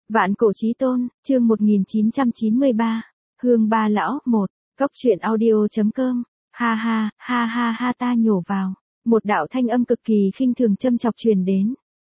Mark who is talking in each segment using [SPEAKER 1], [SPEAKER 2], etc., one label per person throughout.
[SPEAKER 1] Vạn cổ chí tôn, chương 1993, Hương Ba Lão 1, Cốc truyện audio.com, ha ha, ha ha ha ta nhổ vào, một đạo thanh âm cực kỳ khinh thường châm chọc truyền đến.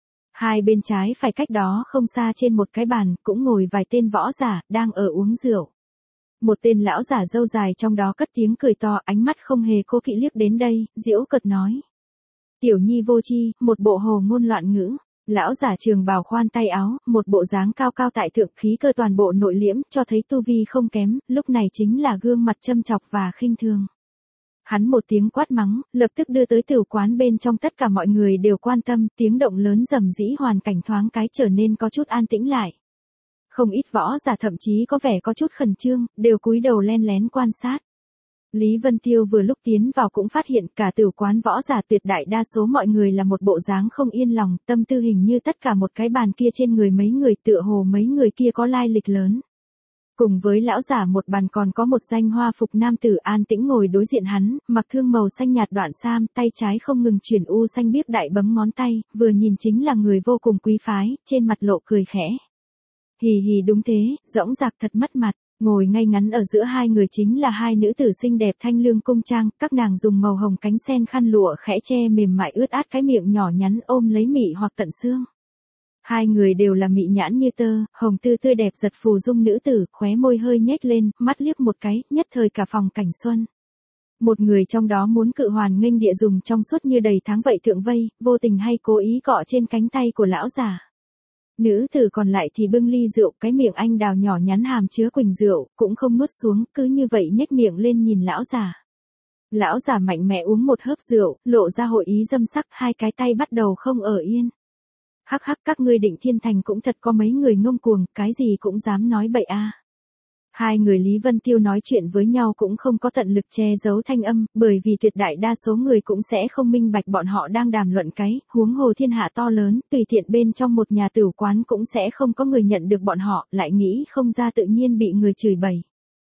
[SPEAKER 1] Hai bên trái phải cách đó không xa trên một cái bàn, cũng ngồi vài tên võ giả, đang ở uống rượu. Một tên lão giả râu dài trong đó cất tiếng cười to, ánh mắt không hề cố kỵ liếc đến đây, giễu cợt nói. Tiểu nhi vô tri, một bộ hồ ngôn loạn ngữ. Lão giả trường bào khoan tay áo, một bộ dáng cao cao tại thượng, khí cơ toàn bộ nội liễm, cho thấy tu vi không kém, lúc này chính là gương mặt châm chọc và khinh thường. Hắn một tiếng quát mắng, lập tức đưa tới tiểu quán bên trong tất cả mọi người đều quan tâm, tiếng động lớn rầm rĩ, hoàn cảnh thoáng cái trở nên có chút an tĩnh lại. Không ít võ giả thậm chí có vẻ có chút khẩn trương, đều cúi đầu len lén quan sát. Lý Vân Tiêu vừa lúc tiến vào cũng phát hiện cả tiểu quán võ giả tuyệt đại đa số mọi người là một bộ dáng không yên lòng, tâm tư hình như tất cả một cái bàn kia trên người mấy người tựa hồ mấy người kia có lai lịch lớn. Cùng với lão giả một bàn còn có một danh hoa phục nam tử an tĩnh ngồi đối diện hắn, mặc thương màu xanh nhạt đoạn sam, tay trái không ngừng chuyển u xanh biếc đại bấm ngón tay, vừa nhìn chính là người vô cùng quý phái, trên mặt lộ cười khẽ. Hì hì đúng thế, dõng dạc thật mất mặt. Ngồi ngay ngắn ở giữa hai người chính là hai nữ tử xinh đẹp thanh lương cung trang, các nàng dùng màu hồng cánh sen khăn lụa khẽ che mềm mại ướt át cái miệng nhỏ nhắn ôm lấy mị hoặc tận xương. Hai người đều là mị nhãn như tơ, hồng tư tươi đẹp giật phù dung nữ tử, khóe môi hơi nhếch lên, mắt liếc một cái, nhất thời cả phòng cảnh xuân. Một người trong đó muốn cự hoàn nghênh địa dùng trong suốt như đầy tháng vậy thượng vây, vô tình hay cố ý cọ trên cánh tay của lão già. Nữ tử còn lại thì bưng ly rượu, cái miệng anh đào nhỏ nhắn hàm chứa quỳnh rượu, cũng không nuốt xuống, cứ như vậy nhếch miệng lên nhìn lão già. Lão già mạnh mẽ uống một hớp rượu, lộ ra hội ý dâm sắc, hai cái tay bắt đầu không ở yên. Hắc hắc, các ngươi Định Thiên Thành cũng thật có mấy người ngông cuồng, cái gì cũng dám nói bậy a. Hai người Lý Vân Tiêu nói chuyện với nhau cũng không có tận lực che giấu thanh âm, bởi vì tuyệt đại đa số người cũng sẽ không minh bạch bọn họ đang đàm luận cái, huống hồ thiên hạ to lớn, tùy tiện bên trong một nhà tửu quán cũng sẽ không có người nhận được bọn họ, lại nghĩ không ra tự nhiên bị người chửi bậy.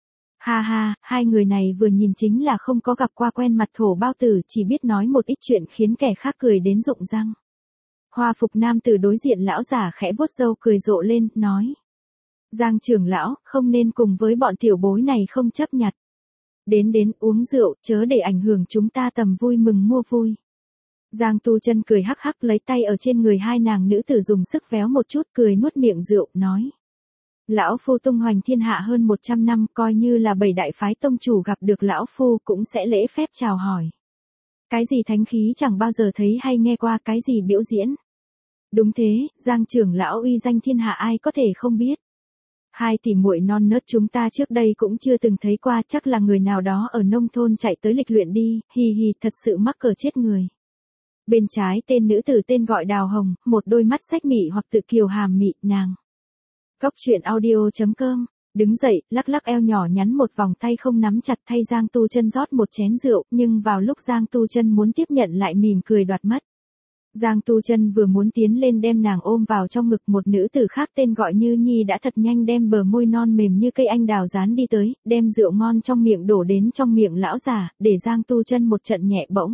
[SPEAKER 1] Ha ha, hai người này vừa nhìn chính là không có gặp qua quen mặt thổ bao tử, chỉ biết nói một ít chuyện khiến kẻ khác cười đến rụng răng. Hoa phục nam tử đối diện lão giả khẽ vuốt râu cười rộ lên, nói. Giang trưởng lão, không nên cùng với bọn tiểu bối này không chấp nhặt. Đến uống rượu, chớ để ảnh hưởng chúng ta tầm vui mừng mua vui. Giang Tu Chân cười hắc hắc lấy tay ở trên người hai nàng nữ tử dùng sức véo một chút, cười nuốt miệng rượu, nói. Lão phu tung hoành thiên hạ hơn 100 năm, coi như là 7 đại phái tông chủ gặp được lão phu cũng sẽ lễ phép chào hỏi. Cái gì thánh khí chẳng bao giờ thấy hay nghe qua, cái gì biểu diễn. Đúng thế, Giang trưởng lão uy danh thiên hạ ai có thể không biết. Hai tỷ muội non nớt chúng ta trước đây cũng chưa từng thấy qua, chắc là người nào đó ở nông thôn chạy tới lịch luyện đi, hì hì, thật sự mắc cỡ chết người. Bên trái tên nữ tử tên gọi Đào Hồng, một đôi mắt sách mị hoặc tự kiều hàm mị, nàng. Cốc truyện audio.com, đứng dậy, lắc lắc eo nhỏ nhắn một vòng tay không nắm chặt thay Giang Tu Chân rót một chén rượu, nhưng vào lúc Giang Tu Chân muốn tiếp nhận lại mỉm cười đoạt mất. Giang Tu Chân vừa muốn tiến lên đem nàng ôm vào trong ngực, một nữ tử khác tên gọi Như Nhi đã thật nhanh đem bờ môi non mềm như cây anh đào dán đi tới, đem rượu ngon trong miệng đổ đến trong miệng lão già, để Giang Tu Chân một trận nhẹ bỗng.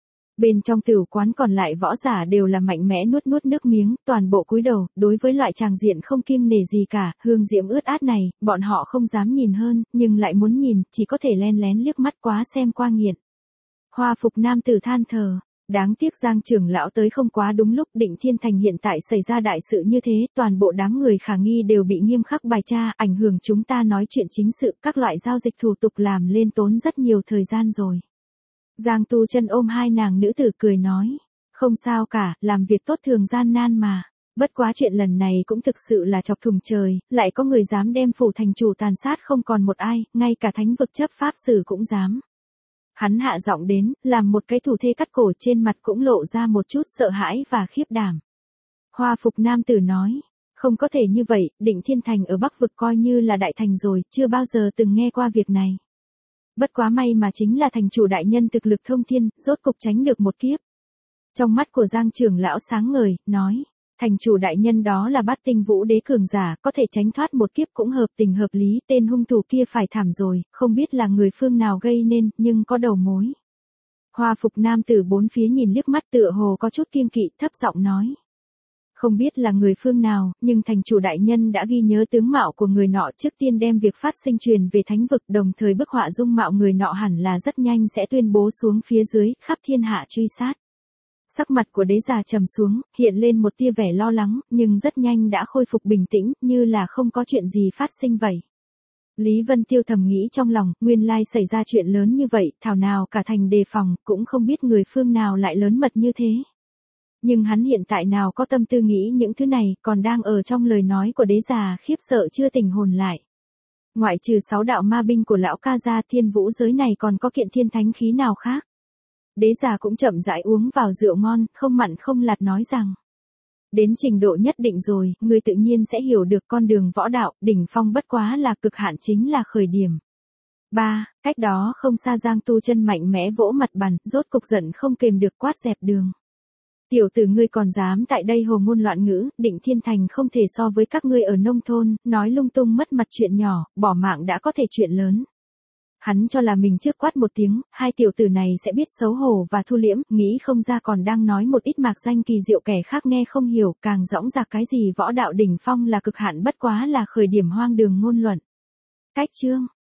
[SPEAKER 1] Bên trong tiểu quán còn lại võ giả đều là mạnh mẽ nuốt nước miếng, toàn bộ cúi đầu, đối với loại tràng diện không kiêng nể gì cả, hương diễm ướt át này, bọn họ không dám nhìn hơn, nhưng lại muốn nhìn, chỉ có thể len lén liếc mắt quá xem qua nghiện. Hoa phục nam tử than thở. Đáng tiếc Giang trưởng lão tới không quá đúng lúc, Định Thiên Thành hiện tại xảy ra đại sự như thế, toàn bộ đám người khả nghi đều bị nghiêm khắc bài tra, ảnh hưởng chúng ta nói chuyện chính sự, các loại giao dịch thủ tục làm lên tốn rất nhiều thời gian rồi. Giang Tu Chân ôm hai nàng nữ tử cười nói, không sao cả, làm việc tốt thường gian nan mà. Bất quá chuyện lần này cũng thực sự là chọc thủng trời, lại có người dám đem phủ thành chủ tàn sát không còn một ai, ngay cả thánh vực chấp pháp sử cũng dám. Hắn hạ giọng đến, làm một cái thủ thế cắt cổ, trên mặt cũng lộ ra một chút sợ hãi và khiếp đảm. Hoa phục nam tử nói, không có thể như vậy, Định Thiên Thành ở Bắc vực coi như là đại thành rồi, chưa bao giờ từng nghe qua việc này. Bất quá may mà chính là thành chủ đại nhân thực lực thông thiên, rốt cục tránh được một kiếp. Trong mắt của Giang trưởng lão sáng ngời, nói, thành chủ đại nhân đó là Bát Tinh Vũ Đế cường giả, có thể tránh thoát một kiếp cũng hợp tình hợp lý, tên hung thủ kia phải thảm rồi, không biết là người phương nào gây nên, nhưng có đầu mối. Hoa phục nam tử bốn phía nhìn liếc mắt tựa hồ có chút kiêng kỵ, thấp giọng nói. Không biết là người phương nào, nhưng thành chủ đại nhân đã ghi nhớ tướng mạo của người nọ, trước tiên đem việc phát sinh truyền về thánh vực, đồng thời bức họa dung mạo người nọ hẳn là rất nhanh sẽ tuyên bố xuống phía dưới, khắp thiên hạ truy sát. Sắc mặt của đế già trầm xuống, hiện lên một tia vẻ lo lắng, nhưng rất nhanh đã khôi phục bình tĩnh, như là không có chuyện gì phát sinh vậy. Lý Vân Tiêu thầm nghĩ trong lòng, nguyên lai xảy ra chuyện lớn như vậy, thảo nào cả thành đề phòng, cũng không biết người phương nào lại lớn mật như thế. Nhưng hắn hiện tại nào có tâm tư nghĩ những thứ này, còn đang ở trong lời nói của đế già, khiếp sợ chưa tỉnh hồn lại. Ngoại trừ 6 đạo ma binh của lão ca gia, thiên vũ giới này còn có kiện thiên thánh khí nào khác. Đế già cũng chậm rãi uống vào rượu ngon, không mặn không lạt nói rằng. Đến trình độ nhất định rồi, người tự nhiên sẽ hiểu được con đường võ đạo, đỉnh phong bất quá là cực hạn, chính là khởi điểm. 3. Cách đó không xa Giang Tu Chân mạnh mẽ vỗ mặt bàn, rốt cục giận không kềm được quát dẹp đường. Tiểu tử ngươi còn dám tại đây hồ ngôn loạn ngữ, Định Thiên Thành không thể so với các ngươi ở nông thôn, nói lung tung mất mặt chuyện nhỏ, bỏ mạng đã có thể chuyện lớn. Hắn cho là mình trước quát một tiếng, hai tiểu tử này sẽ biết xấu hổ và thu liễm, nghĩ không ra còn đang nói một ít mạc danh kỳ diệu kẻ khác nghe không hiểu, càng dõng dạc cái gì võ đạo đỉnh phong là cực hạn bất quá là khởi điểm, hoang đường ngôn luận. Cách chương